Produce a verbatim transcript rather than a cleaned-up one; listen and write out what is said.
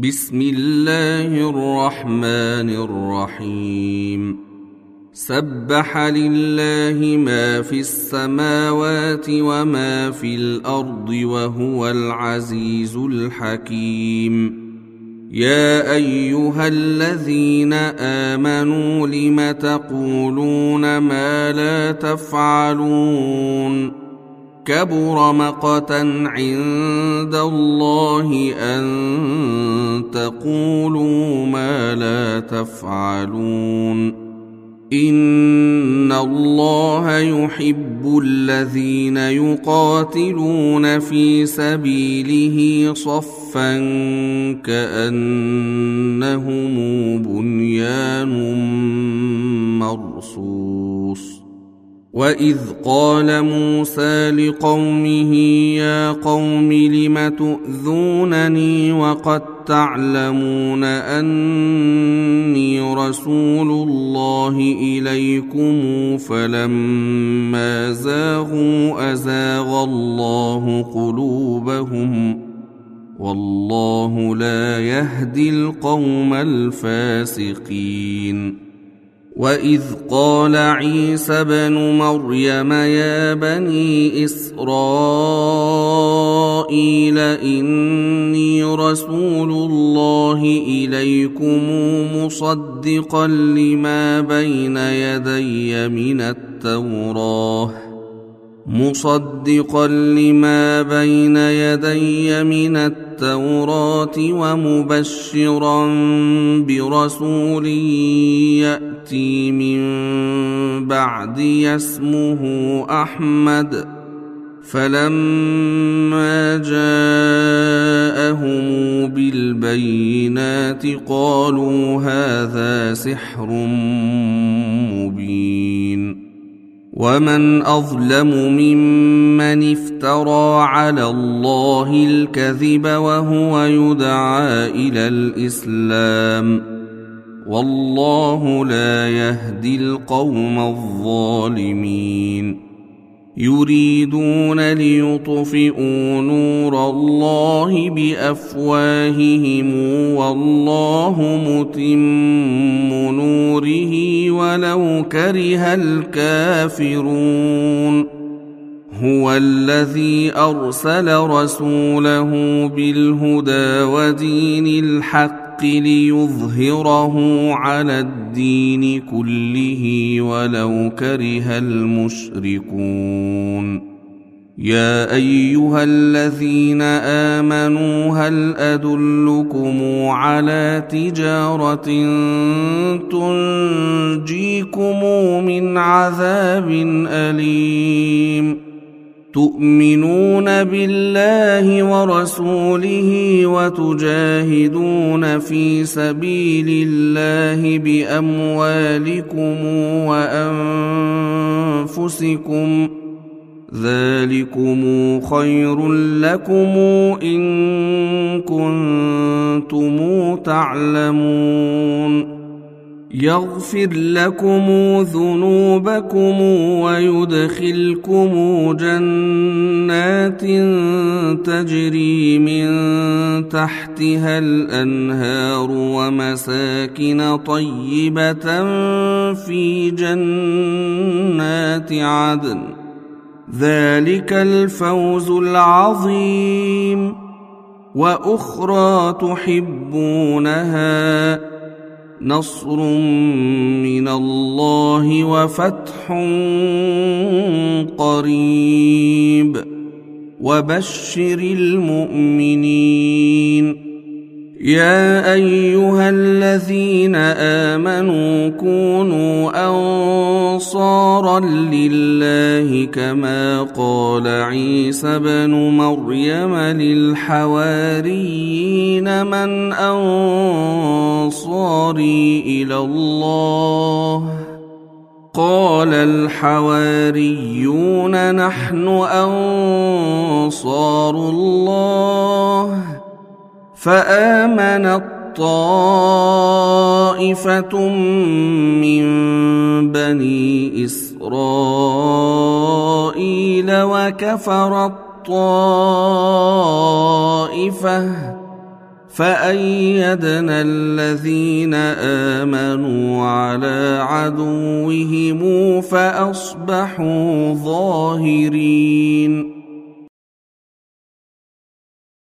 بسم الله الرحمن الرحيم. سبح لله ما في السماوات وما في الأرض وهو العزيز الحكيم. يا أيها الذين آمنوا لم تقولون ما لا تفعلون؟ كبر مقتا عند الله أن تقولوا ما لا تفعلون. إن الله يحب الذين يقاتلون في سبيله صفا كأنهم بنيان مرصوص. وإذ قال موسى لقومه يا قوم لم تؤذونني وقد تعلمون أني رسول الله إليكم فلما زاغوا أزاغ الله قلوبهم والله لا يهدي القوم الفاسقين. وإذ قال عيسى ابن مريم يا بني إسرائيل إني رسول الله إليكم مصدقا لما بين يدي من التوراة مصدقا لما بين يدي من التوراة ومبشرا برسول يأتي من بعدي اسمه أحمد. فلما جاءهم بالبينات قالوا هذا سحر مبين. ومن أظلم ممن افترى على الله الكذب وهو يدعى إلى الإسلام والله لا يهدي القوم الظالمين. يريدون ليطفئوا نور الله بأفواههم والله متم نوره ولو كره الكافرون. هو الذي أرسل رسوله بالهدى ودين الحق ليظهره على الدين كله ولو كره المشركون. يا أيها الذين آمنوا هل أدلكم على تجارة تنجيكم من عذاب أليم؟ تؤمنون بالله ورسوله وتجاهدون في سبيل الله بأموالكم وأنفسكم ذلكم خير لكم إن كنتم تعلمون. يغفر لكم ذنوبكم ويدخلكم جنات تجري من تحتها الأنهار ومساكن طيبة في جنات عدن ذلك الفوز العظيم. وأخرى تحبونها نصر من الله وفتح قريب وبشر المؤمنين. يا أيها الذين آمنوا كونوا أنصارا لله كما قال عيسى بن مريم للحواريين من أنصاري إلى الله؟ قال الحواريون نحن أنصار الله. فآمنت طائفة من بني إسرائيل وكفرت طائفة فأيدنا الذين آمنوا على عدوهم فأصبحوا ظاهرين